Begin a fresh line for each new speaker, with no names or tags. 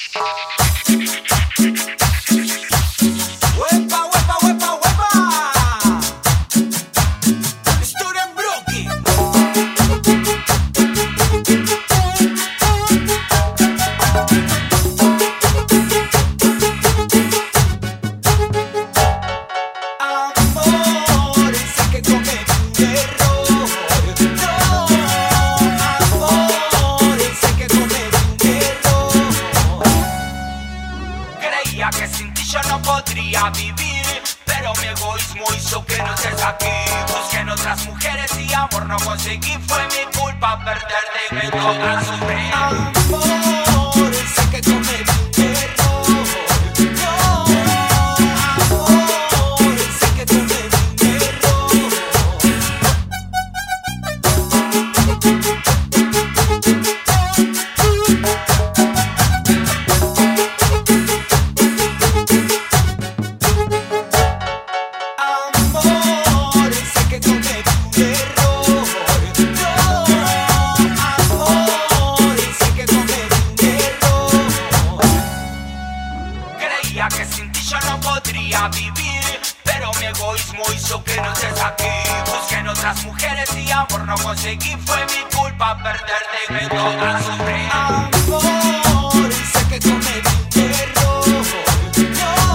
Huepa, huepa, huepa, huepa. Student Brookie. Amor, sé que cometí un error. No, amor, sé que cometí un error. Creía que sin ti yo no podría vivir, pero mi egoísmo hizo que no estés aquí. Busqué en otras mujeres y amor no conseguí. Fue mi culpa perderte y me toca sufrir. Amor, sé que cometí un error. No, amor, sé que cometí un error. Amor, sé que cometí un error. No, amor, sé que cometí un error. Creía que sin ti yo no podría vivir, pero mi egoísmo hizo que no estés aquí. Busqué en otras mujeres y amor no conseguí. Fue mi culpa perderte y me toca sufrir. Amor, sé que cometí un error. No,